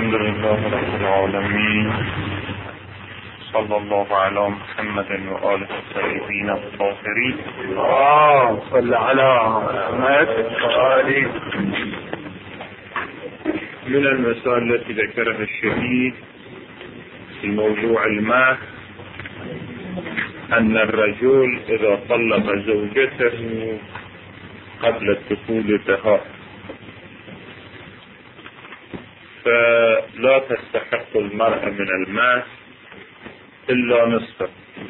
الحمد لله رب العالمين، صلى الله على محمد وآله الطيبين الطاهرين. صل على محمد وآله. من المسائل التي ذكرها الشهيد في موضوع الماء أن الرجل إذا طلق زوجته قبل الدخول بها فلا تستحق المرأة من الماء إلا نصفه،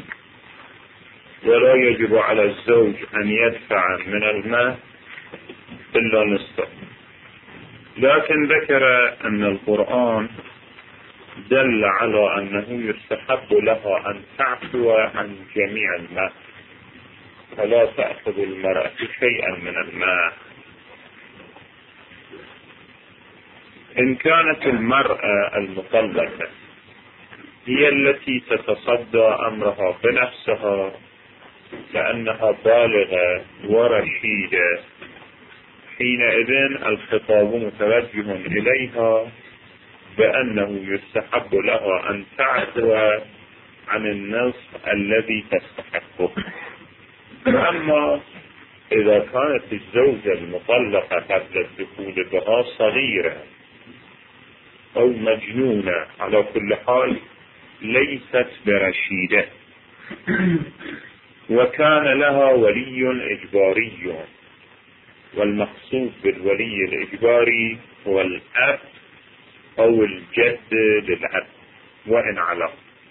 ولا يجب على الزوج أن يدفع من الماء إلا نصفه. لكن ذكر أن القرآن دل على أنه يستحب لها أن تعفو عن جميع الماء، فلا تأخذ المرأة شيئا من الماء. إن كانت المرأة المطلقة هي التي تتصدى أمرها بنفسها لأنها بالغة ورشيدة، حينئذ الخطاب متوجه إليها بأنه يستحب لها أن تعفو عن النصف الذي تستحقه. أما إذا كانت الزوجة المطلقة قبل الدخول بها صغيرة أو مجنونة، على كل حال ليست برشيدة، وكان لها ولي إجباري، والمقصود بالولي الإجباري هو الأب أو الجد للأب وإن على.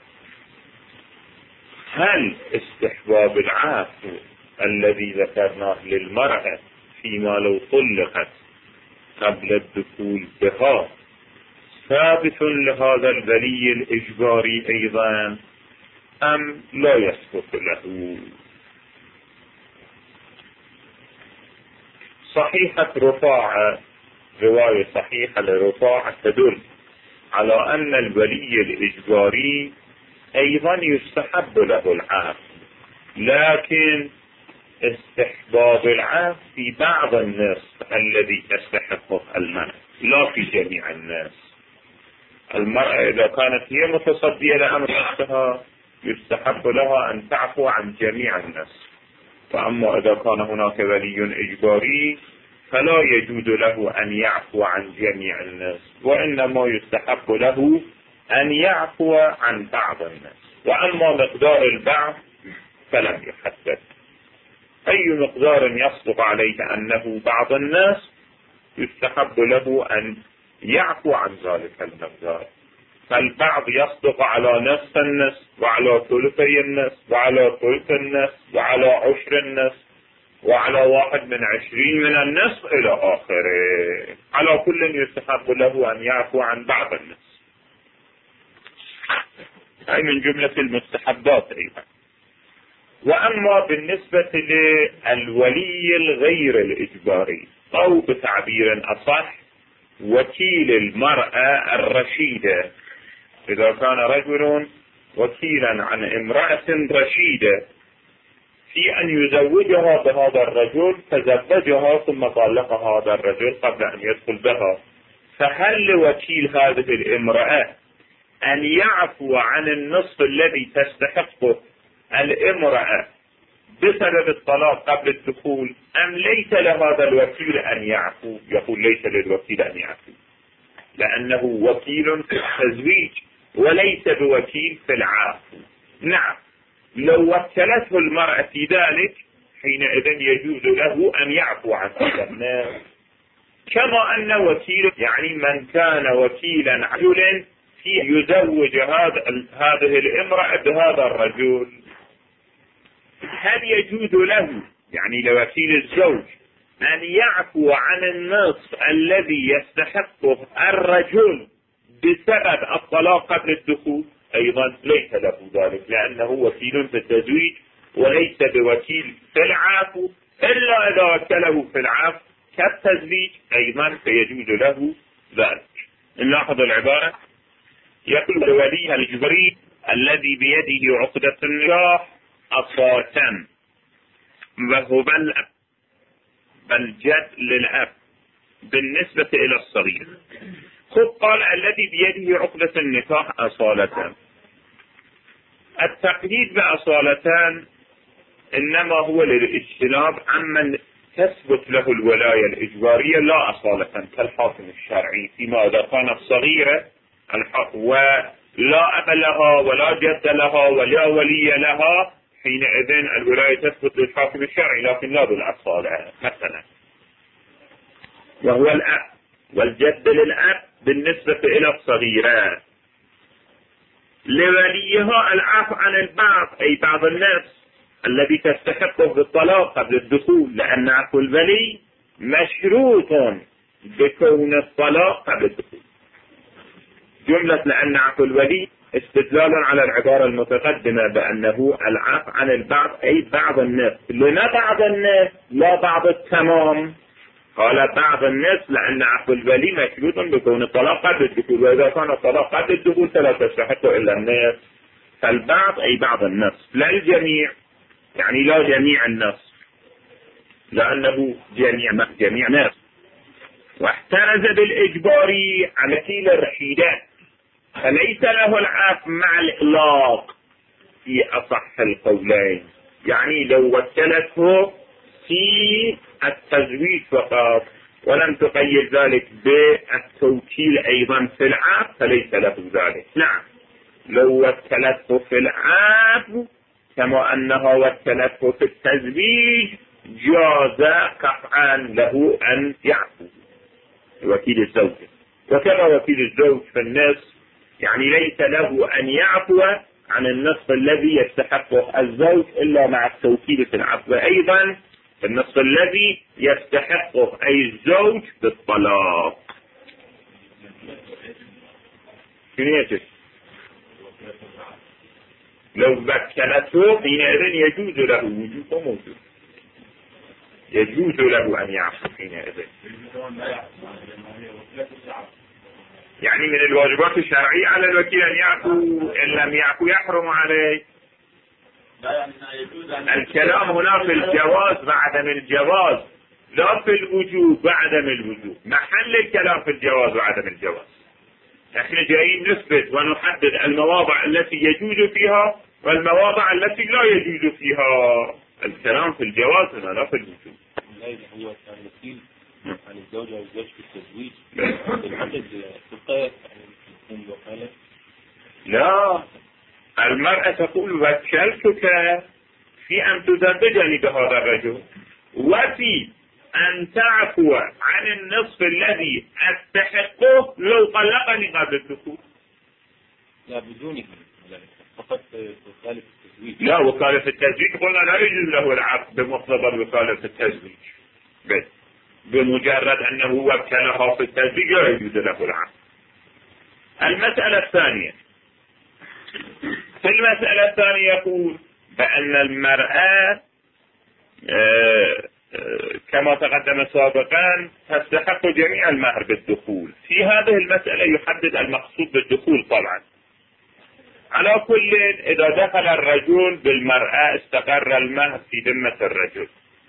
هل استحباب العفو الذي ذكرناه للمرأة فيما لو طلقت قبل الدخول بها ثابت لهذا الولي الإجباري أيضا أم لا يثبت له؟ صحيحة رفاعة، رواية صحيحة لرفاعة تدل على أن الولي الإجباري أيضا يستحب له العفو، لكن استحباب العفو في بعض النصف الذي تستحقه المرأة، لا في جميع الناس. المرأة إذا كانت هي متصدية لأمر نفسها يستحب لها أن تعفو عن جميع الناس، فأما إذا كان هناك ولي إجباري فلا يجوز له أن يعفو عن جميع الناس، وإنما يستحب له أن يعفو عن بعض الناس. وأما مقدار البعض فلم يحدد، أي مقدار يصدق عليه أنه بعض الناس يستحب له أن يعفو عن ذلك المقدار. فالبعض يصدق على نصف النصف وعلى ثلثي النصف وعلى ثلث النصف وعلى عشر النصف وعلى 21 من النصف إلى آخره. على كل يستحب له أن يعفو عن بعض النصف، أي من جملة المستحبات أيضا. وأما بالنسبة للولي الغير الإجباري، أو بتعبير أصح وكيل المرأة الرشيدة، إذا كان رجل وكيلا عن امرأة رشيدة في أن يزوجها بهذا الرجل، فزوجها ثم طلق هذا الرجل قبل أن يدخل بها، فهل لوكيل هذه الامرأة أن يعفو عن النصف الذي تستحقه الامرأة بسبب الطلاق قبل الدخول، أم ليس لهذا الوكيل أن يعفو؟ يقول ليس للوكيل أن يعفو، لأنه وكيل في التزويج وليس بوكيل في العفو. نعم، لو وكلته المرأة في ذلك حينئذ يجوز له أن يعفو عن هذا الناس، كما أن وكيل يعني من كان وكيلا رجل في يزوج هذه الامرأة بهذا الرجل، هل يجوز له يعني لوكيل الزوج أن يعفو عن النصف الذي يستحقه الرجل بسبب الطلاق قبل الدخول؟ أيضا ليس له ذلك، لأنه وكيل في التزويج وليس بوكيل في العفو، إلا إذا وكله في العفو كالتزويج أيضا فيجوز له ذلك. نلاحظ العبارة، يقول ولي الإجباري الذي بيده عقدة النكاح أصاتا وهو الجد للأب بالنسبة إلى الصغير. قال الذي بيده عقدة النكاح أصالة. التقييد بأصالتان إنما هو للاجتناب عمن تثبت له الولاية الإجبارية لا أصالة كالحاكم الشرعي، فيما إذا كانت صغيرة ولا أب لها ولا جد لها ولا ولي لها، حينئذ الولاية تثبت للحاكم الشرعي، لكن لا بالأصالة مثلا. وهو الأب والجد للأب بالنسبة إلى الصغيرة. لوليها العفو عن البعض، أي بعض الناس الذي تستحقه بالطلاق قبل الدخول، لأن عفو الولي مشروط بكون الطلاق قبل الدخول. جملة لأن عفو الولي استدلال على العبارة المتقدمة بأنه العفو عن البعض أي بعض الناس. لما بعض الناس لا بعض التمام؟ قال بعض الناس لأن عفو الولي مشروط بكون الطلاق قبل الدخول، وإذا كان الطلاق قبل الدخول فلا تستحقه إلا الناس. فالبعض أي بعض الناس، لا الجميع، يعني لا جميع الناس، لأنه جميع ناس. واحترز بالإجباري على كيل الرشيدات، فليس له العفو مع الإطلاق في أصح القولين. يعني لو وكلته في التزويج فقط ولم تقيد ذلك بالتوكيل أيضا في العفو فليس له ذلك. نعم، لو وكلته في العفو كما أنها وكلته في التزويج جاز قطعا له أن يعفو وكيل الزوج. وكما وكيل الزوج في النصف، يعني ليس له أن يعفو عن النصف الذي يستحقه الزوج إلا مع التوكيل في العفو أيضا النصف الذي يستحقه أي الزوج بالطلاق. لو بكلته حينئذ يجوز له وجوب موجود، يجوز له أن يعفو حينئذ. يعني من الواجبات الشرعية على الوكيل أن يعفو، إن لم يعفو يحرم عليه. الكلام هنا في الجواز وعدم الجواز، لا في الوجوب وعدم الوجوب. محل الكلام في الجواز وعدم الجواز. نحن جايين نثبت ونحدد المواضع التي يجوز فيها والمواضع التي لا يجوز فيها. الكلام في الجواز هنا لا في الوجوب. هو الوكيل عن الزوج أو الزوج في التزويج بالعدد تقاس عن الوكالة. لا، المرأة تقول وكلتك في أن تزوجني بهذا الرجل وفي أن تعفو عن النصف الذي أستحقه لو طلقني قبل الدخول. لا بدونه فقط وكالة التزويج. لا، وكالة التزويج قلنا لا يجوز له العقد بمقتضى وكالة التزويج، بس بمجرد أنه وكلها في التزويج لا يجوز له العقد. المسألة الثانية، في المسألة الثانية يقول بأن المرأة كما تقدم سابقا تستحق جميع المهر بالدخول. في هذه المسألة يحدد المقصود بالدخول طبعا. على كل إذا دخل الرجل بالمرأة استقر المهر في ذمة الرجل،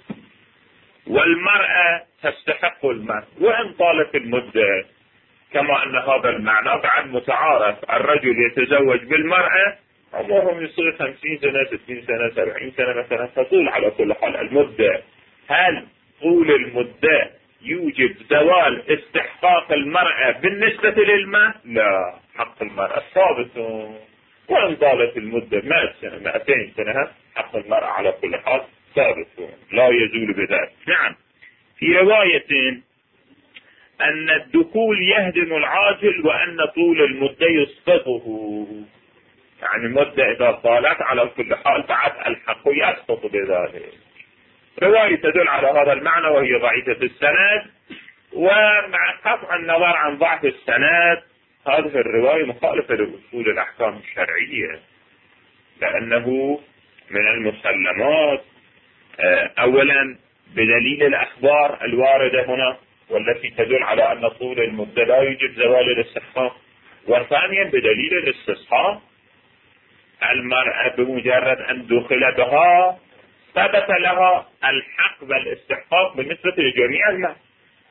والمرأة تستحق المهر وإن طالت المدة، كما أن هذا المعنى بعد متعارف. الرجل يتزوج بالمرأة عمرهم يصير 50 سنة 60 سنة 70 سنة مثلا، تطول على كل حال المدة. هل طول المدة يوجب زوال استحقاق المرأة بالنسبة للمهر؟ لا، حق المرأة ثابت وإن طالت المدة 100 سنة 200 سنة حق المرأة على كل حال ثابت لا يزول بذلك. نعم، في رواية أن الدخول يهدم العاجل وأن طول المدة يسقطه، يعني المدة إذا طالت على كل حال بعد الحق يسقط بذلك. رواية تدل على هذا المعنى وهي ضعيفة السند، ومع قطع النظر عن ضعف السند هذه الرواية مخالفة لأصول الأحكام الشرعية، لأنه من المسلمات أولا بدليل الأخبار الواردة هنا والتي تدل على أن طول المدة لا يوجب زوال الاستحقاق، وثانيا بدليل الاستصحاب. المرأة بمجرد أن دخل بها ثبت لها الحق والاستحقاق بالنسبة لجميع المال،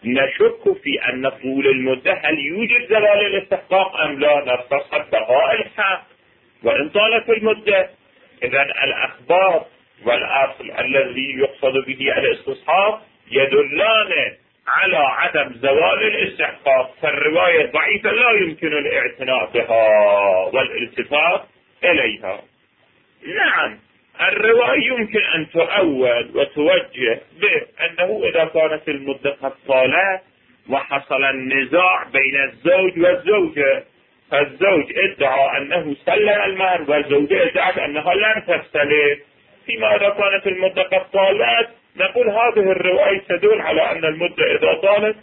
نشك في أن طول المدة هل يوجد زوال الاستحقاق أم لا، نستصحب بقاء الحق وإن طالت المدة. إذن الأخبار والأصل الذي يقصد به الاستصحاب يدلان على عدم زوال الاستحقاق، فالرواية الضعيفة لا يمكن الاعتناء بها والالتفات إليها. نعم، الرواية يمكن أن تؤول وتوجه بأنه إذا كانت المدة قد طالت وحصل النزاع بين الزوج والزوجة، فالزوج ادعى أنه سلم المهر والزوجة ادعت أنها لم تستلم، فيما إذا كانت المدة قد طالت نقول هذه الرواية تدل على أن المدة إذا طالت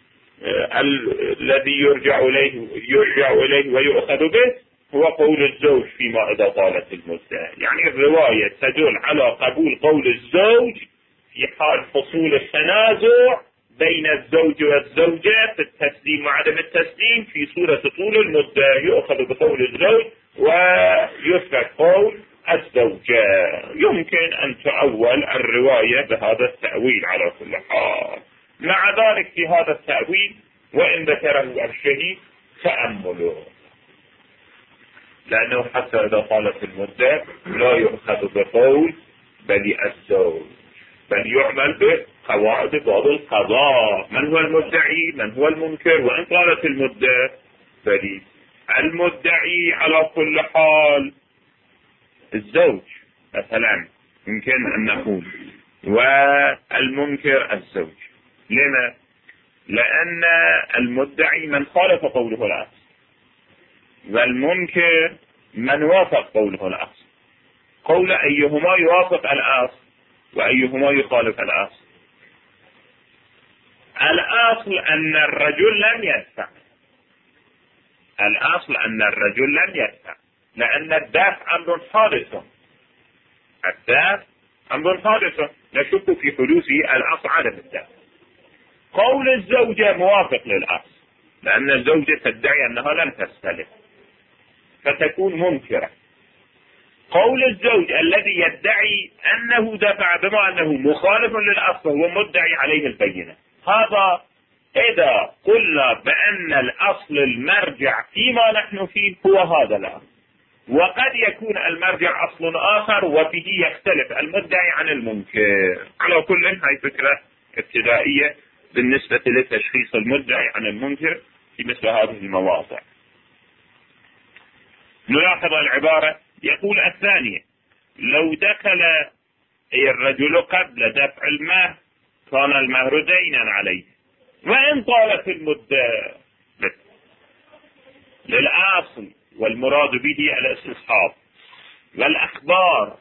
الذي يرجع إليه ويؤخذ به هو قول الزوج فيما إذا طالت المدة. يعني الرواية تدل على قبول قول الزوج في حال حصول التنازع بين الزوج والزوجة في التسليم وعدم التسليم، في صورة طول المدة يؤخذ بقول الزوج ويترك قول الزوجة. يمكن أن تؤول الرواية بهذا التأويل على كل حال. مع ذلك في هذا التأويل وإن ذكره الشهيد تأمله، لأنه حتى إذا طالت المدة لا يؤخذ بقول بل الزوج، بل يعمل بقواعد باب القضاء، من هو المدعي من هو المنكر. وإن طالت المدة بل المدعي على كل حال الزوج مثلا يمكن أن نقول، والمنكر الزوج. لما؟ لأن المدعي من خالف قوله الأصل، والمنكر من وافق قوله الأصل. قول أيهما يوافق الأصل وأيهما يخالف الأصل. الأصل أن الرجل لم يدفع، الأصل أن الرجل لم يدفع، لأن الدفع أمر حادث، الدفع أمر حادث نشك في حدوثه، الأصل عدم الدفع. قول الزوجة موافق للأصل، لأن الزوجة تدعي أنها لم تستلم فتكون منكرة. قول الزوج الذي يدعي أنه دفع بما أنه مخالف للأصل هو مدعي عليه البينة. هذا إذا قلنا بأن الأصل المرجع فيما نحن فيه هو هذا الأصل، وقد يكون المرجع أصل آخر وفيه يختلف المدعي عن المنكر. على كل هاي فكرة ابتدائية بالنسبة لتشخيص المدعي عن المنكر في مثل هذه المواضع. نلاحظ العبارة، يقول الثانية: لو دخل الرجل قبل دفع المهر كان المهر دينا عليه، وإن طالت المدة للأصل والمراد به الاستصحاب والأخبار،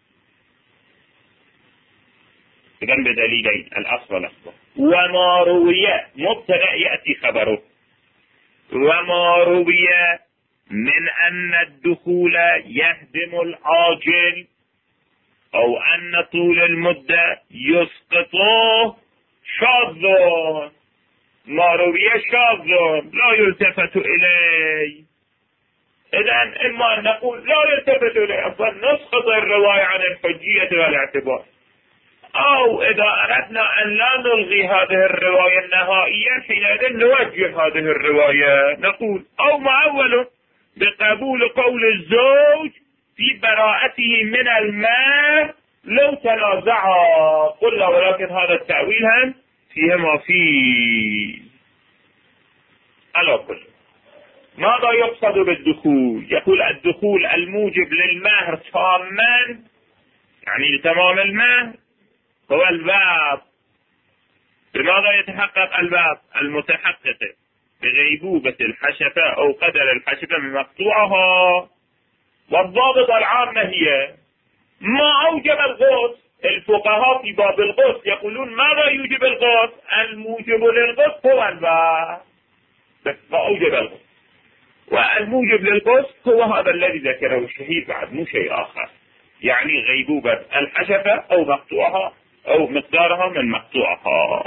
إذن بدليلين الأصل والأخبار. وما روي مبتدأ يأتي خبره، وما روي من أن الدخول يهدم العاجل أو أن طول المدة يسقطه شاذ. ما روي شاذ لا يلتفت إليه. إذن إما أن نقول لا يلتفت إليه أصلا نسقط الرواية عن الحجية والاعتبار، أو إذا أردنا أن لا نلغي هذه الرواية النهائية حينئذ نوجه هذه الرواية نقول أو معول بقبول قول الزوج في براءته من المال لو تنازعا. قلنا ولكن هذا التأويل هم فيه ما فيه. على كل ماذا يقصد بالدخول؟ يقول الدخول الموجب للمهر تاما، يعني لتمام المهر، هو الباب. بماذا يتحقق الباب؟ المتحقق بغيبوبة الحشفة أو قدر الحشفة من مقطوعها. والضابط العامة هي ما أوجب الغسل. الفقهاء في باب الغسل يقولون ماذا يوجب الغسل؟ الموجب للغسل هو الباب، ما أوجب الغسل، والموجب للغسل هو هذا الذي ذكره الشهيد بعد، مو شيء آخر. يعني غيبوبة الحشفة أو مقطوعها أو مقدارها من مقطوعها.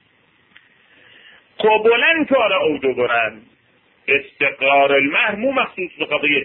قبلا كان أو دبرا. استقرار المهر مو مخصوص بقضية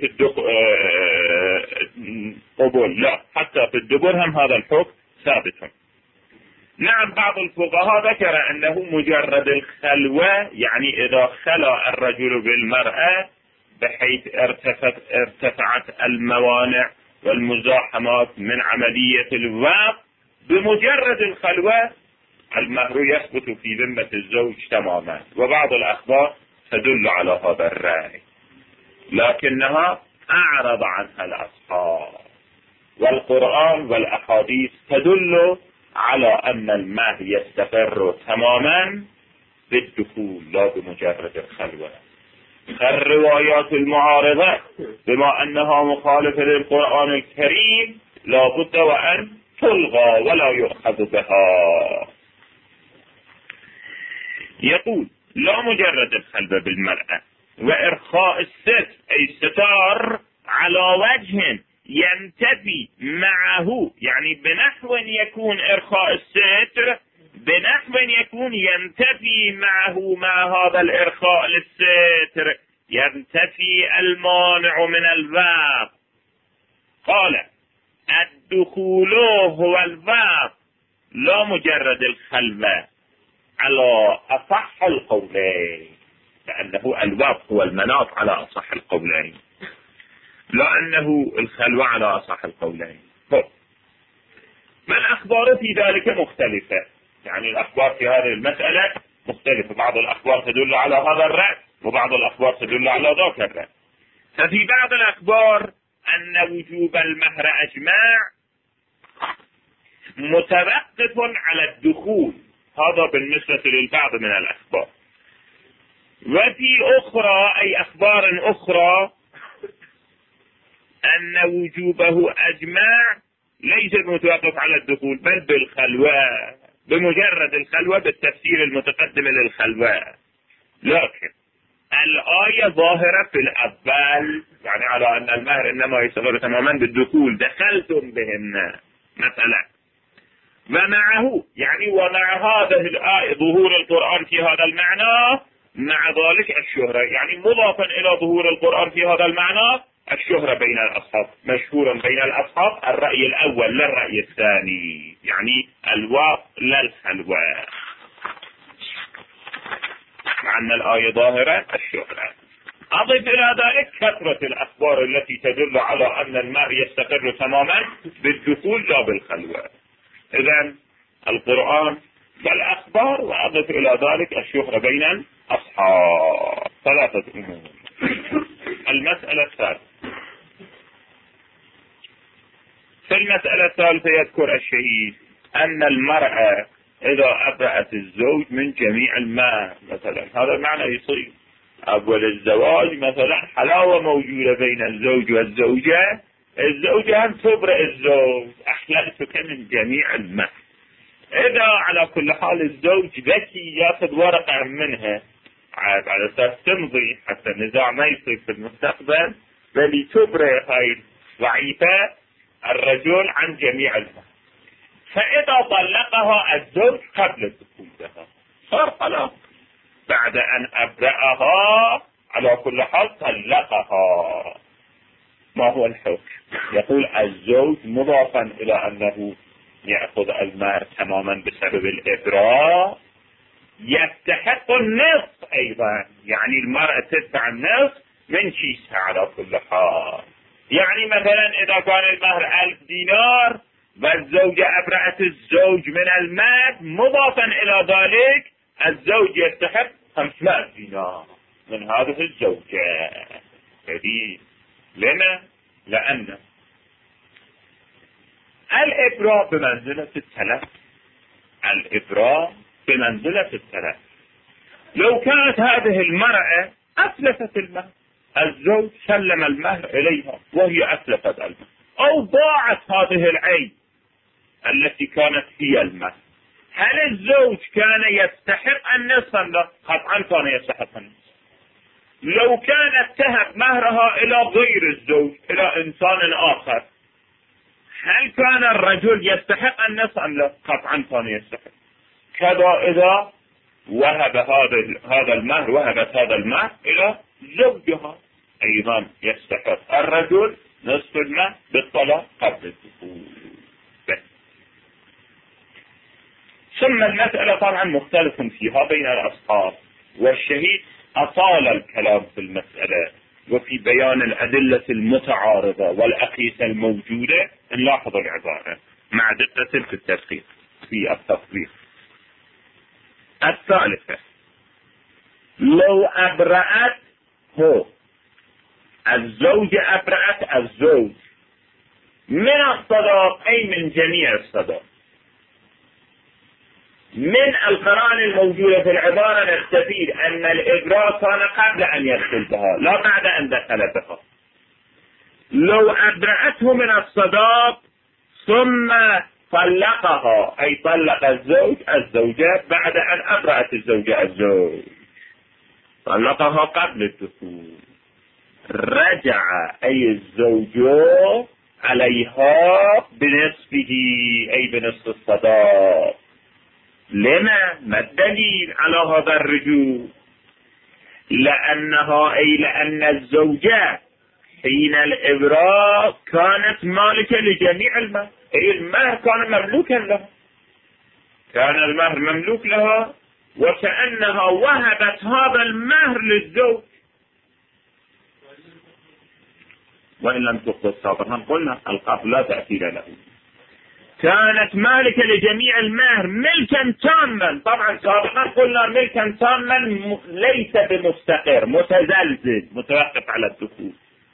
قبول، لا، حتى في الدبر هم هذا الحكم ثابت. نعم، بعض الفقهاء ذكر أنه مجرد الخلوة، يعني إذا خلى الرجل بالمرأة بحيث ارتفعت الموانع والمزاحمات من عملية الوقت، بمجرد الخلوة المهر يثبت في ذمة الزوج تماما. وبعض الأخبار تدل على هذا الرأي، لكنها أعرض عنها الأصحاب، والقرآن والأحاديث تدل على أن المهر يستقر تماما بالدخول لا بمجرد الخلوة. الروايات المعارضة بما أنها مخالفة للقرآن الكريم لا بد وأن تلغى ولا يؤخذ بها. يقول لا مجرد الخلوة بالمرأة وإرخاء الستر أي الستار على وجه ينتفي معه، يعني بنحو يكون إرخاء الستر بنحو يكون ينتفي معه مع هذا الإرخاء للستر ينتفي المانع من الوقت. قال الدخول هو الوقت لا مجرد الخلوة على أصح القولين، لأنه الوقت هو المناط على أصح القولين، لأنه الخلوة على أصح القولين. ما الأخبار في ذلك مختلفة، يعني الأخبار في هذه المسألة مختلفة، بعض الأخبار تدل على هذا الرأي وبعض الأخبار تدل على ذاك الرأي. ففي بعض الأخبار أن وجوب المهر أجماع متوقف على الدخول، هذا بالنسبة للبعض من الأخبار. وفي أخرى أي أخبار أخرى أن وجوبه أجماع ليس متوقف على الدخول بل بالخلوة، بمجرد الخلوة بالتفسير المتقدم للخلوة. لكن الآية ظاهرة في الأول، يعني على أن المهر إنما يستقر تماما بالدخول، دخلتم بهن مثلا. ومعه يعني ومع هذا الآية ظهور القرآن في هذا المعنى، مع ذلك الشهرة، يعني مضافا إلى ظهور القرآن في هذا المعنى الشهرة بين الأصحاب، مشهورا بين الأصحاب الرأي الأول لا الرأي الثاني، يعني الواو لا الخلوة، مع أن الآية ظاهرة الشهرة. أضف إلى ذلك كثرة الأخبار التي تدل على أن المهر يستقر تماما بالدخول لا بالخلوة. إذن القرآن والأخبار، وأضف إلى ذلك الشهرة بين الأصحاب. ثلاثة أمور. المسألة الثالثة، في المسألة الثالثة يذكر الشهيد أن المرأة إذا أبرأت الزوج من جميع المال مثلا، هذا معنى يصير أول الزواج مثلا حلاوة موجودة بين الزوج والزوجة، الزوجة هم تبرأ الزوج أحللتك من جميع المال. إذا على كل حال الزوج ذكي يأخذ ورقة منها على أساس تمضي حتى النزاع ما يصير في المستقبل، بل تبرأ هاي ضعيفة الرجل عن جميع المال. فإذا طلقها الزوج قبل الدخول بها صار خلاص، بعد أن أبرأها على كل حال طلقها. ما هو الحكم؟ يقول الزوج مضافا إلى أنه يأخذ المال تماما بسبب الإبراء يستحق النصف أيضا، يعني المرأة تدفع النصف من شيسها على كل حال. يعني مثلا إذا كان المهر 1000 دينار والزوجة أبرأت الزوج من المال، مضافا إلى ذلك الزوج يستحق 500 دينار من هذه الزوجة. لما؟ لأن الإبراء بمنزلة التلف، الإبراء بمنزلة التلف. لو كانت هذه المرأة أتلفت المهر، الزوج سلم المهر إليها وهي أتلفت المهر، أو ضاعت هذه العين التي كانت هي المهر، هل الزوج كان يستحق النصف؟ لا، قطعا كان يستحق النصف. لو كانت تهب مهرها إلى غير الزوج، إلى إنسان آخر، هل كان الرجل يستحق النصف أم لا؟ قطعا كان يستحق. كذا إذا وهب هذا المهر، وهبت هذا المهر إلى زوجها، أيضا يستحق الرجل نصف المهر بالطلاق قبل الدخول. ثم المسألة طبعا مختلف فيها بين الأصحاب، والشهيد أطال الكلام في المسألة وفي بيان الأدلة المتعارضة والأقيسة الموجودة. نلاحظ العبارة مع دقة في التدقيق في التطبيق. الثالثة: لو أبرأت هو الزوجة أبرأت الزوج من الصداق أي من جميع الصداق. من القرائن الموجودة في العبارة نستفيد أن الإبراء كان قبل أن يدخل بها لا بعد أن دخل بها. لو أبرأته من الصداق ثم طلقها أي طلق الزوج الزوجة بعد أن أبرأت الزوجة الزوج، طلقها قبل الدخول، رجع أي الزوج عليها بنصفه أي بنصف الصداق. لما؟ ما الدليل على هذا الرجوع؟ لأن الزوجة حين الإبراء كانت مالكة لجميع المهر، أي المهر كان مملوكا لها، كان المهر مملوك لها وكأنها وهبت هذا المهر للزوج، وإن لم تخطئ سابقا قلنا القبض لا تأثير له. كانت مالكة لجميع المهر ملكا تاما. طبعا سابقا قلنا ملكا تاما ليس بمستقر، متزلزل متوقف على الدخول.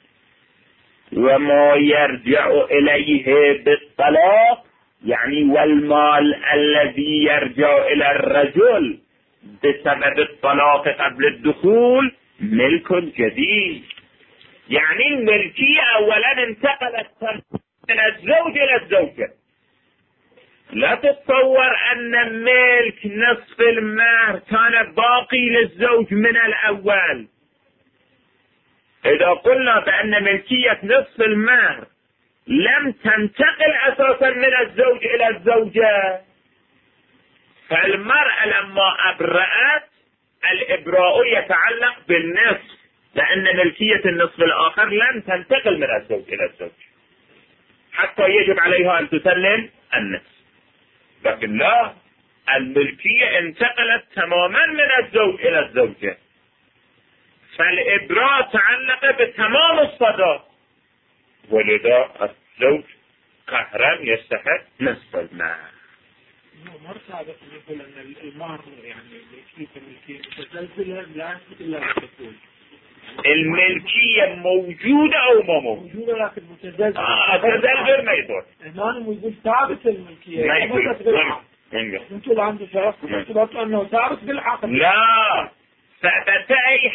وما يرجع إليه بالطلاق يعني والمال الذي يرجع إلى الرجل بسبب الطلاق قبل الدخول ملك جديد. يعني الملكية أولا انتقلت من الزوج إلى الزوجة. لا تتصور أن ملك نصف المهر كان باقي للزوج من الأول. إذا قلنا بأن ملكية نصف المهر لم تنتقل أساسا من الزوج إلى الزوجة، فالمرأة لما أبرأت الإبراء يتعلق بالنصف، لأن ملكية النصف الآخر لم تنتقل من الزوج إلى الزوج حتى يجب عليها أن تسلم النصف. لكن لا، الملكية انتقلت تماما من الزوج إلى الزوجة، فالإبراء تعلق بتمام الصداق، ولذا الزوج قهرا يستحق نصف المهر. ما سابق يقول أن المهر يعني ملكية متزلزلة لا يثبت إلا بالدخول. الملكية موجودة أو ما موجودة؟ لكن متزلزل. متزلزل ما يقول. هنا يقول ثابت الملكية. ما يقول. أنتوا اللي عندكم شرف أنتوا أنه ثابت بالعقد. لا، ثبت أي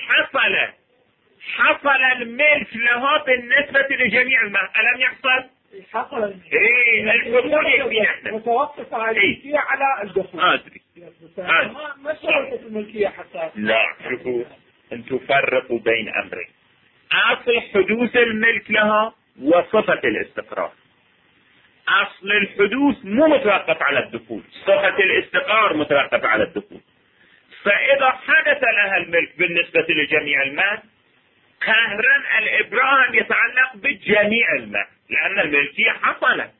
حصل الملك لها بالنسبة لجميع المهر. ألم يحصل؟ حصل الملك. إيه الدخول متوقف على الملكية على الدخول. أدري. ما شرطت الملكية حتى. لا، شوفوا أن تفرقوا بين أمرين: أصل حدوث الملك لها وصفة الاستقرار. أصل الحدوث مو متوقف على الدخول، صفة الاستقرار متوقف على الدخول. فإذا حدث لها الملك بالنسبة لجميع المال قهرا الإبراء يتعلق بجميع المال، لأن الملكية حصلت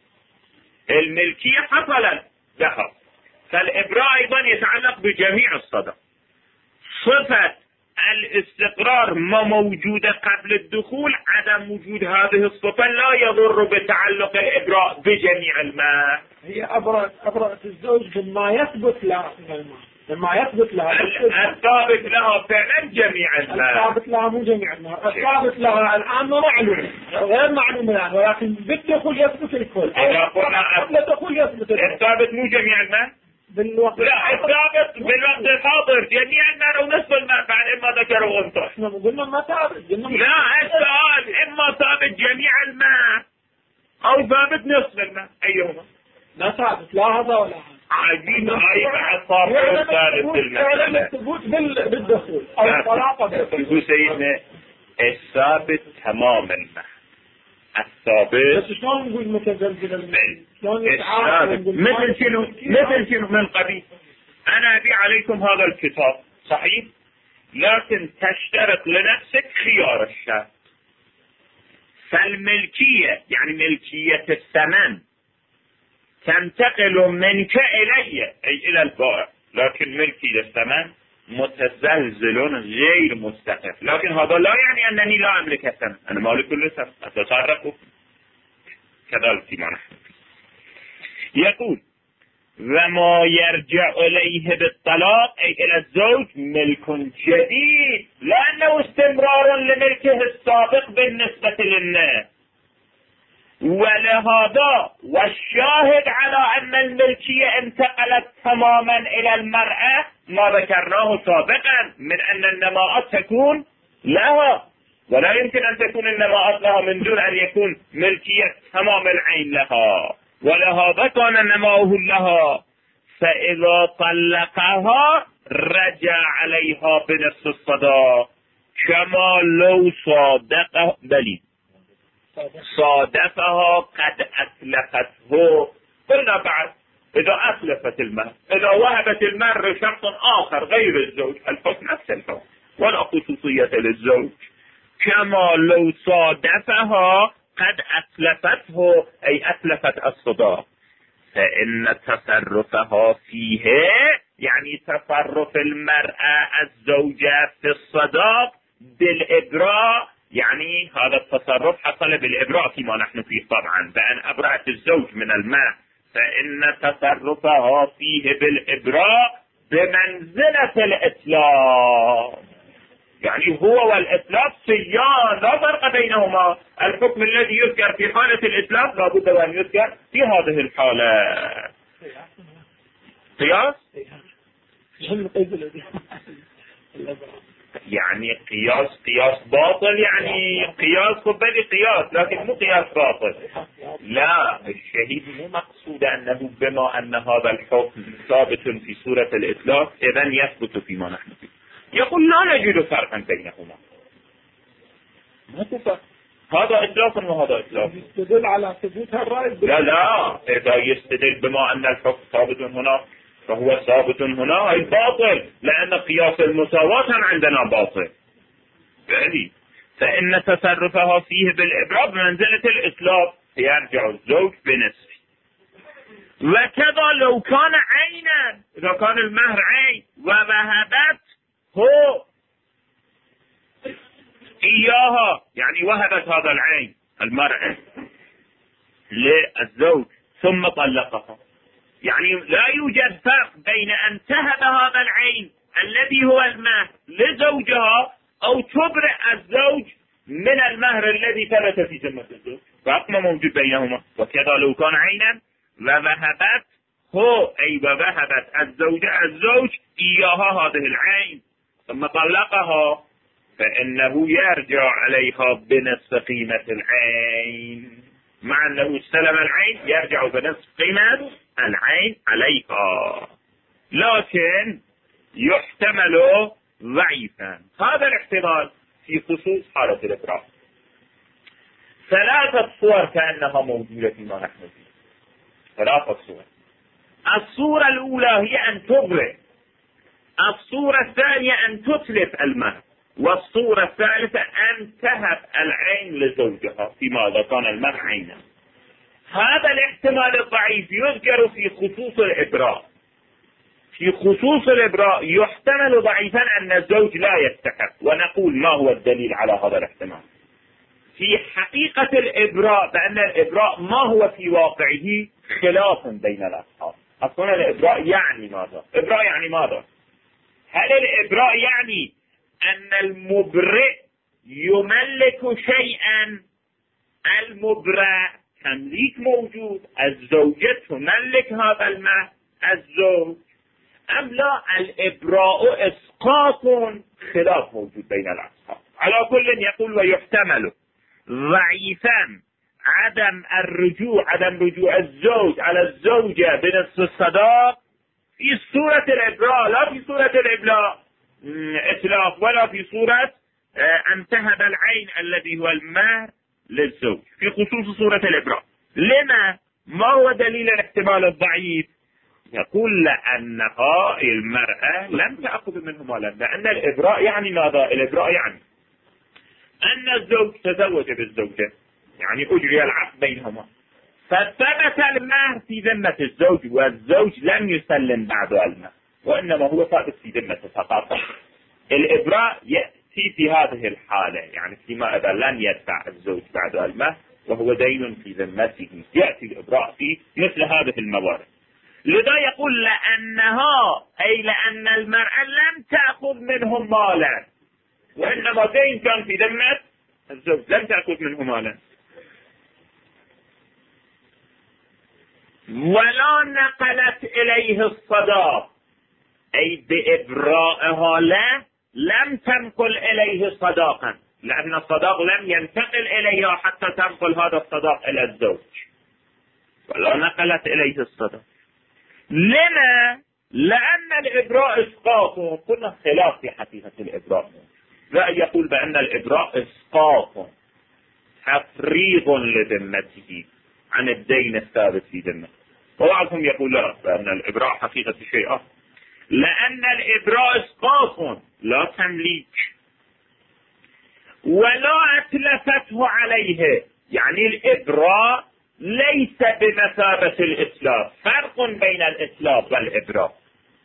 لها، فالإبراء أيضا يتعلق بجميع الصدق. صفة الاستقرار ما موجودة قبل الدخول، عدم وجود هذه الصفة لا يضر بتعلق الإبراء بجميع المال. هي أبرأت الزوج بما يثبت لها من المال، بما يثبت لها الثابت لها فعلا جميع المال. الثابت لها مو جميع المال، الثابت لها الآن ما معلوم غير معلوم الآن، ولكن بالدخول يثبت الكل. إذا قلنا قبل الدخول يثبت الثابت مو جميع المال بالوقت. لا، الثابت بالوقت الحاضر جميع المال ونصف المال بعد ما ذكروا انت. احنا قلنا ما ثابت. لا، السؤال اما ثابت جميع المال او ثابت نصف المال، ايهما؟ لا ثابت لا هذا ولا هذا. عجيب هاي بعد صار الثالث المسألة. الثبوت بالدخول او الطلاق بالدخول. سيدنا الثابت تمام المال، الثابت بس شلون نقول متزلزل المال؟ مثل شنو من قبيل أنا أبي عليكم هذا الكتاب صحيح، لكن تشترط لنفسك خيار الشرط. فالملكية يعني ملكية الثمن تنتقل منك إلي أي إلى البائع، لكن ملكي للثمن متزلزل غير مستقر. لكن هذا لا يعني أنني لا أملك الثمن، أنا مالك للثمن أتصرف كذلك فيما نحن. يقول وما يرجع إليه بالطلاق أي إلى الزوج ملك جديد، لأنه استمرار لملكه السابق بالنسبة للناس. ولهذا والشاهد على أن الملكية انتقلت تماما إلى المرأة ما ذكرناه سابقا من أن النماءات تكون لها، ولا يمكن أن تكون النماءات لها من دون أن يكون ملكية تمام العين لها، ولهذا كان نماؤه لها. فإذا طلقها رجع عليها بنصف الصداق كما لو صادفها قد أتلفته. قلنا بعد إذا أتلفت المهر، إذا وهبت المهر لشخص آخر غير الزوج، الحكم نفس الحكم ولا خصوصية للزوج. كما لو صادفها قد أتلفته أي أتلفت الصداق، فإن تصرفها فيه يعني تصرف المرأة الزوجة في الصداق بالإبراء، يعني هذا التصرف حصل بالإبراء فيما نحن فيه طبعا، بأن أبرأت الزوج من الماء، فإن تصرفها فيه بالإبراء بمنزلة الإتلاف، يعني هو والإتلاف سيان لا فرق بينهما. الحكم الذي يذكر في حالة الإتلاف لا بد أن يذكر في هذه الحالة. قياس يعني قياس باطل، يعني قياس قبل قياس لكن مو قياس باطل. لا، الشهيد مو مقصود أنه بما أن هذا الحكم ثابت في سورة الإتلاف إذن يثبت فيما نحن فيه. يقول لا نجد فرقا بينهما، ما تفرق، هذا إتلاف وهذا إتلاف. يستدل على ثبوت الرأي. لا إذا يستدل بما أن الحكم ثابت هنا فهو ثابت هنا أي باطل، لأن قياس المساواة عندنا باطل. فإن تصرفها فيه بالإبراء بمنزلة الإتلاف، يرجع الزوج بنصفه. وكذا لو كان عينا، إذا كان المهر عين ووهبت هو إياها، يعني وهبت هذا العين المرأة للزوج ثم طلقها، يعني لا يوجد فرق بين أن تهب هذا العين الذي هو المهر لزوجها أو تبرئ الزوج من المهر الذي ثبت في ذمة الزوج، فرق ما موجود بينهما. وكذا لو كان عينا ووهبت هو أي ووهبت الزوجة الزوج إياها هذه العين ثم طلقها، فإنه يرجع عليها بنصف قيمة العين، مع أنه استلم العين يرجع بنصف قيمة العين عليها، لكن يحتمل ضعيفا. هذا الاحتمال في خصوص حالة الإبراء. ثلاثة صور كأنها موجودة فيما نحن فيه، ثلاثة صور. الصورة الأولى هي أن تبرئ، الصورة الثانية أن تتلف المهر، والصورة الثالثة أن تهب العين لزوجها فيما كان المهر عينا. هذا الاحتمال الضعيف يذكر في خصوص الإبراء. في خصوص الإبراء يحتمل ضعيفا أن الزوج لا يستحق، ونقول ما هو الدليل على هذا الاحتمال. في حقيقة الإبراء بأن الإبراء ما هو في واقعه خلاف بين الأصحاب. أصلا الإبراء يعني ماذا؟ إبراء يعني ماذا؟ هل الإبراء يعني أن المبرئ يملك شيئا؟ المبرئ تمليك موجود، الزوجة تملك هذا المهر الزوج، أم لا الإبراء إسقاط؟ خلاف موجود بين الأصحاب. على كل يقول ويحتمل ضعيفا عدم رجوع الزوج على الزوجة بنصف الصداق في صورة الإبراء، لا في صورة الإبلاء إتلاف، ولا في صورة أن تهب العين الذي هو المهر للزوج في خصوص صورة الإبراء. لما؟ ما هو دليل الاحتمال الضعيف؟ يقول لأنها المرأة لم تأخذ منه مالا، لأن الإبراء يعني ماذا؟ الإبراء يعني أن الزوج تزوج بالزوجة، يعني أجري العقد بينهما، فثبت المهر في ذمة الزوج، والزوج لم يسلم بعد المهر، وإنما هو ثابت في ذمته فقط. الإبراء يأتي في هذه الحالة، يعني فيما إذا لم يدفع الزوج بعد المهر وهو دين في ذمته، يأتي الإبراء في مثل هذه الموارد. لذا يقول لأنها، أي لأن المرأة لم تأخذ منهم مالا، وإنما دين كان في ذمة الزوج، لم تأخذ منه مالا. ولا نقلت إليه الصداق، أي بإبرائها له لم تنقل إليه صداقا، لأن الصداق لم ينتقل إليها حتى تنقل هذا الصداق إلى الزوج. ولا نقلت إليه الصداق. لما؟ لأن الإبراء إسقاط، قلنا خلاف في حقيقة الإبراء. لا يقول بأن الإبراء إسقاط تفريغ لذمته عن الدين الثابت في ذمته، وبعضهم يقول لا، بأن الإبراء حقيقة شيء آخر، لأن الإبراء إسقاط لا تمليك، ولا أتلفته عليه، يعني الإبراء ليس بمثابة الإتلاف، فرق بين الإتلاف والإبراء.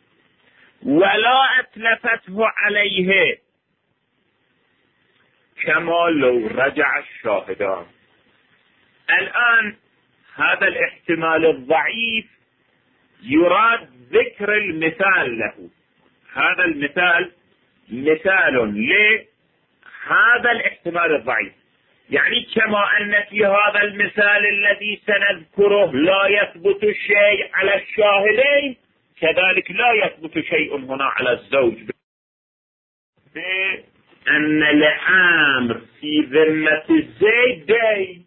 ولا أتلفته عليه كما لو رجع الشاهدان. الآن هذا الاحتمال الضعيف يراد ذكر المثال له. هذا المثال مثال لهذا الاحتمال الضعيف، يعني كما أن في هذا المثال الذي سنذكره لا يثبت الشيء على الشاهدين، كذلك لا يثبت شيء هنا على الزوج، أن العامر في ذمة الزيد دين.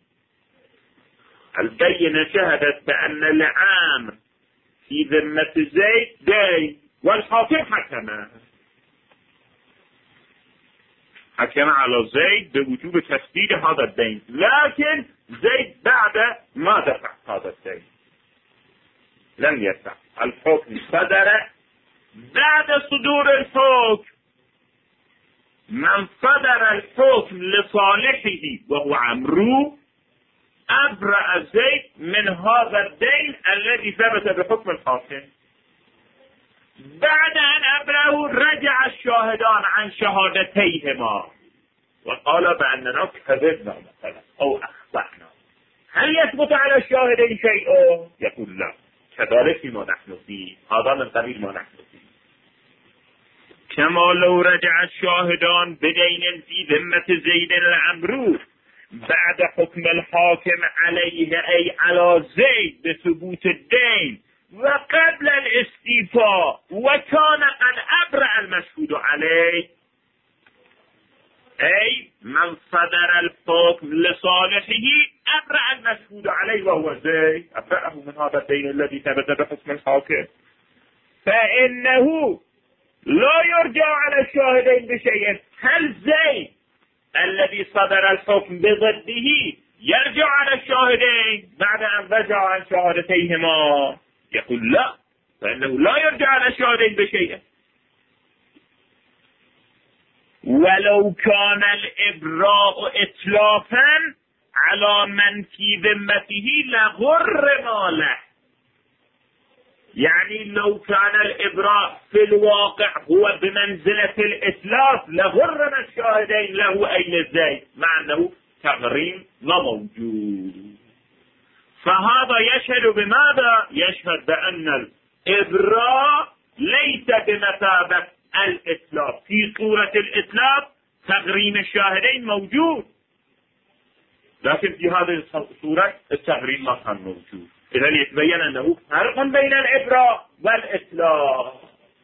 البينة شهدت بأن العامر في ذمة زيد دين، والحاكم حكم على زيد بوجوب تسديد هذا الدين، لكن زيد بعد ما دفع هذا الدين لم يدفع. الحكم صدر بعد صدور الحكم. من صدر الحكم لصالحه وهو عمرو أبرأ زيد من هذا الدين الذي ثبت بحكم الحاكم. بعد أن أبرأه رجع الشاهدان عن شهادتيهما وقال بأننا كذبنا مثلا أو أخطأنا. هل يثبت على الشاهدين شيء؟ يقول لا، كذلك ما نحن فيه، هذا من قبيل ما نحن فيه. كما لو رجع الشاهدان بدين في ذمة زيد العمرو بعد حكم الحاكم عليه، أي على زيد بثبوت الدين وقبل الاستيفاء، وكان قد أبرأ المشهود عليه، أي من صدر الحكم لصالحه أبرأ المشهود عليه وهو زيد، أبرأه من هذا الدين الذي ثبت بحكم الحاكم، فإنه لا يرجع على الشاهدين بشيء. هل زيد الذي صدر الحكم بضده يرجع على الشاهدين بعد أن رجع عن شهادتيهما؟ يقول لا، فإنه لا يرجع على الشاهدين بشيء. ولو كان الإبراء إتلافا على من في ذمته لغر ماله، يعني لو كان الإبراء في الواقع هو بمنزلة الإتلاف لغرم الشاهدين له أي للزيد، مع أنه تغريم لا موجود. فهذا يشهد بماذا؟ يشهد بأن الإبراء ليس بمثابة الإتلاف. في صورة الإتلاف تغريم الشاهدين موجود، لكن في هذه الصورة التغريم ما كان موجود. إذا يتبين أنه فرق بين الإبراء والإتلاف.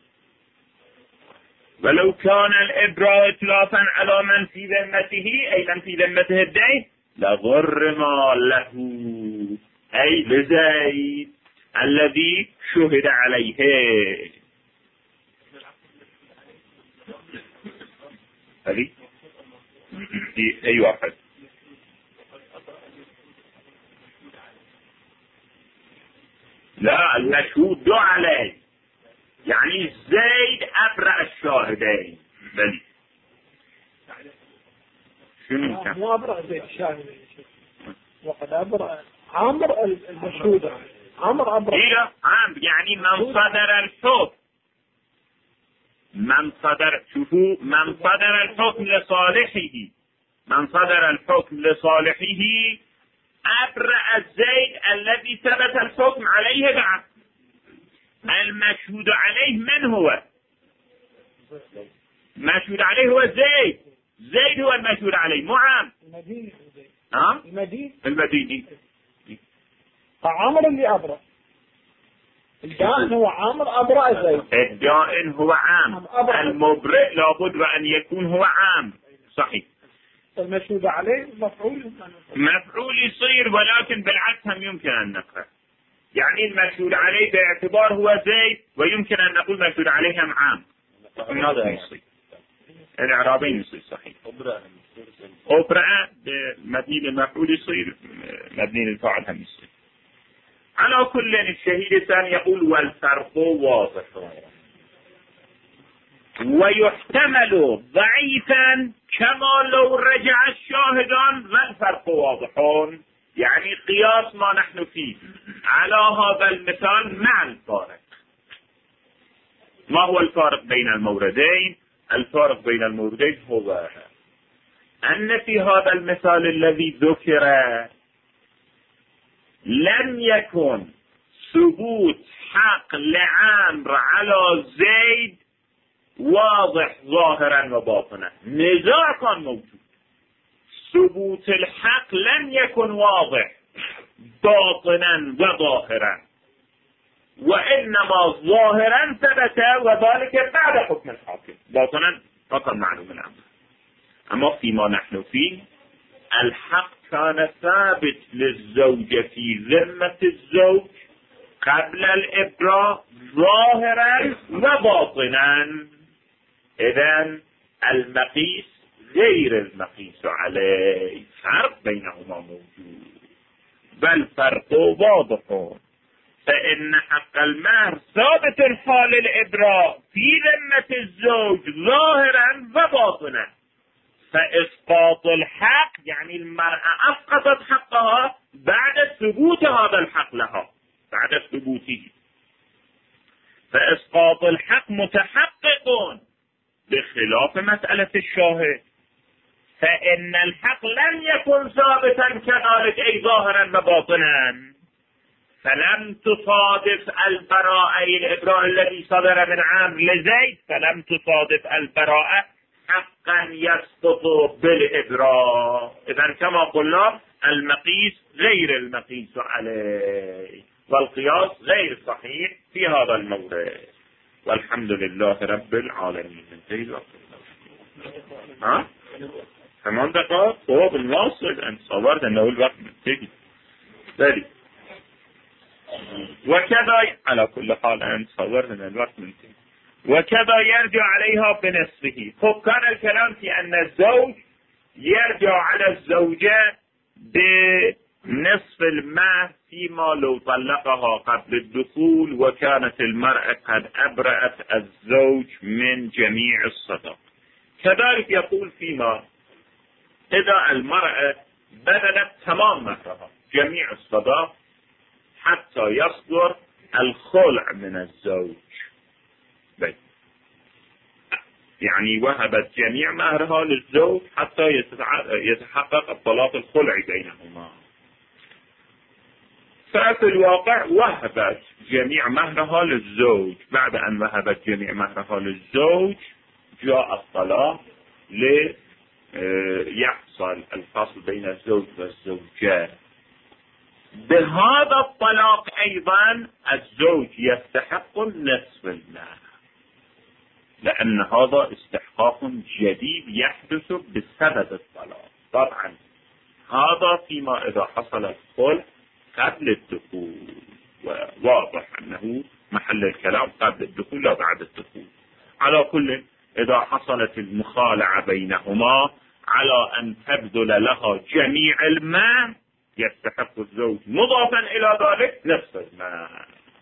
ولو كان الإبراء إتلافا على من في ذمته، أي من في ذمته الدين، لغرم له، أي لزيد الذي شهد عليه. هذه أي واحد؟ لا، المشهود عليه، يعني زيد أبرأ الشاهدين. بلي شنو مو أبرأ زيد الشاهدين، وقد أبرأ عمر المشهود عمر أبرأ إلى عمر يعني من صدر الحكم، من صدر الحكم لصالحه، من صدر الحكم لصالحه أبرأ الزيد الذي ثبت الحكم عليه بعد. المشهود عليه من هو؟ مشهود عليه هو زيد، زيد هو المشهود عليه مو عام. المديني عمر اللي أبرأ، الدائن هو عمر أبرأ زيد. الدائن هو عام، المبرئ لابد وأن يكون هو عام. صحيح. المشهود عليه مفعول يصير، ولكن بالعكس هم يمكن أن نقرأ. يعني المشهود عليه باعتبار هو زيد، ويمكن أن نقول مشهود عليه هم عام. هذا يصير الإعرابين يصير صحيح. أبرأ بمبني للمفعول يصير، مبني للفاعل هم يصير. على كل الشهيد الثاني يقول والفرق واضح، ويحتمل ضعيفا كما لو رجع الشاهدان والفرق واضحون. يعني قياس ما نحن فيه على هذا المثال مع الفارق. ما هو الفارق بين الموردين؟ الفارق بين الموردين هو أن في هذا المثال الذي ذكر لم يكن ثبوت حق لعمر على زيد واضح ظاهرا وباطنا، نزاع كان موجود. ثبوت الحق لم يكن واضح باطنا وظاهرا، وإنما ظاهرا ثبت، وذلك بعد حكم الحاكم. باطنا فقط معلوم الأمر. أما فيما نحن فيه الحق كان ثابت للزوجة في ذمة الزوج قبل الإبراء ظاهرا وباطنا. إذن المقيس غير المقيس عليه، فرق بينهما موجود، بل فرق واضح. فإن حق المهر ثابت حال الإبراء في ذمة الزوج ظاهرا وباطنا، فإسقاط الحق يعني المرأة أسقطت حقها بعد ثبوت هذا الحق لها، بعد ثبوته. فإسقاط الحق متحقق بخلاف مسألة الشاهد، فإن الحق لم يكن ثابتا كذلك أي ظاهرا وباطنا، فلم تصادف البراءة الإبراء الذي صدر من عمرو لزيد، فلم تصادف البراءة حقا يسقط بالإبراء. إذن كما قلنا المقيس غير المقيس عليه، والقياس غير صحيح في هذا المورد. والحمد لله رب العالمين. ها 8 دقائق صواب الواصل. أنت صورت أنه الوقت منتهي ذلك، وكذا على كل حال أنت صورت أن الوقت منتهي. وكذا يرجع عليها بنصفه. خب كان الكلام في أن الزوج يرجع على الزوجة بنصف المهر فيما لو طلقها قبل الدخول وكانت المرأة قد أبرأت الزوج من جميع الصداق. كذلك يقول فيما إذا المرأة بذلت تمام مهرها جميع الصداق حتى يصدر الخلع من الزوج، يعني وهبت جميع مهرها للزوج حتى يتحقق الطلاق الخلعي بينهما. ففي الواقع وهبت جميع مهرها للزوج. بعد أن وهبت جميع مهرها للزوج جاء الطلاق ليحصل الفصل بين الزوج والزوجة. بهذا الطلاق أيضا الزوج يستحق نصف المهر، لأن هذا استحقاق جديد يحدث بسبب الطلاق. طبعا هذا فيما إذا حصل الخلع قبل الدخول، وواضح أنه محل الكلام قبل الدخول لا بعد الدخول. على كل إذا حصلت المخالعة بينهما على أن تبذل لها جميع المال يستحق الزوج مضافا إلى ذلك نصف المال.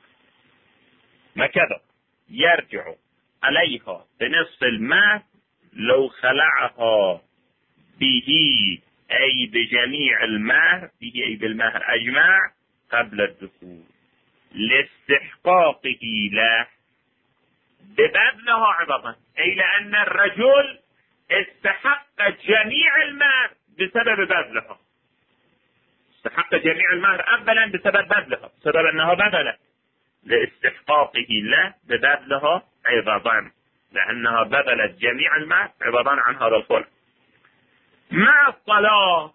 هكذا يرجع عليها بنصف المال لو خلعها به أي بجميع المهر، به أي بالمهر أجمع قبل الدخول، لاستحقاقه له ببذله عوضا، أي لأن الرجل استحق جميع المهر بسبب بذله، استحق جميع المهر أولا بسبب بذله، بسبب أنه بذله، لاستحقاقه له ببذله عوضا، لأنها بذلت جميع المهر عوضا عن هذا الخلع. مع الطلاق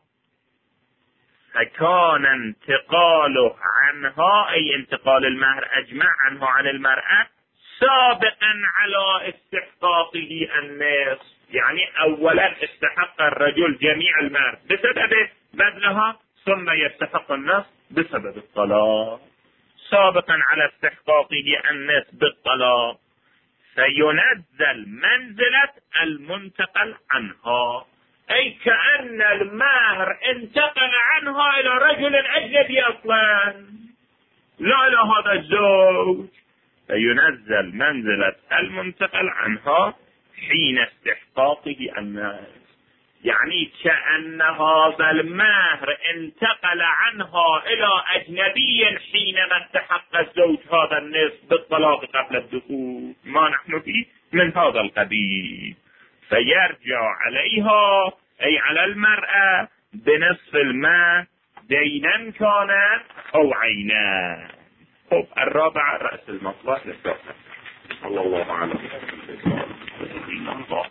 فكان انتقاله عنها، أي انتقال المهر أجمع عنه عن المرأة، سابقا على استحقاقه النصف، يعني أولا استحق الرجل جميع المهر بسبب بذلها، ثم يستحق النصف بسبب الطلاق، سابقا على استحقاقه النصف بالطلاق، فينزل منزلة المنتقل عنها، أي كأن المهر انتقل عنها إلى رجل أجنبي أصلا، لا إلى هذا الزوج، فينزل منزلة المنتقل عنها حين استحقاقه الناس، يعني كأن هذا المهر انتقل عنها إلى أجنبي حينما استحق الزوج هذا النصف بالطلاق قبل الدخول، ما نحن فيه من هذا القبيل، فيرجع عليها أي على المرأة بنصف المال دينا كان أو عينا. خب الرابع رأس المطلع للدكتور. الله أعلم.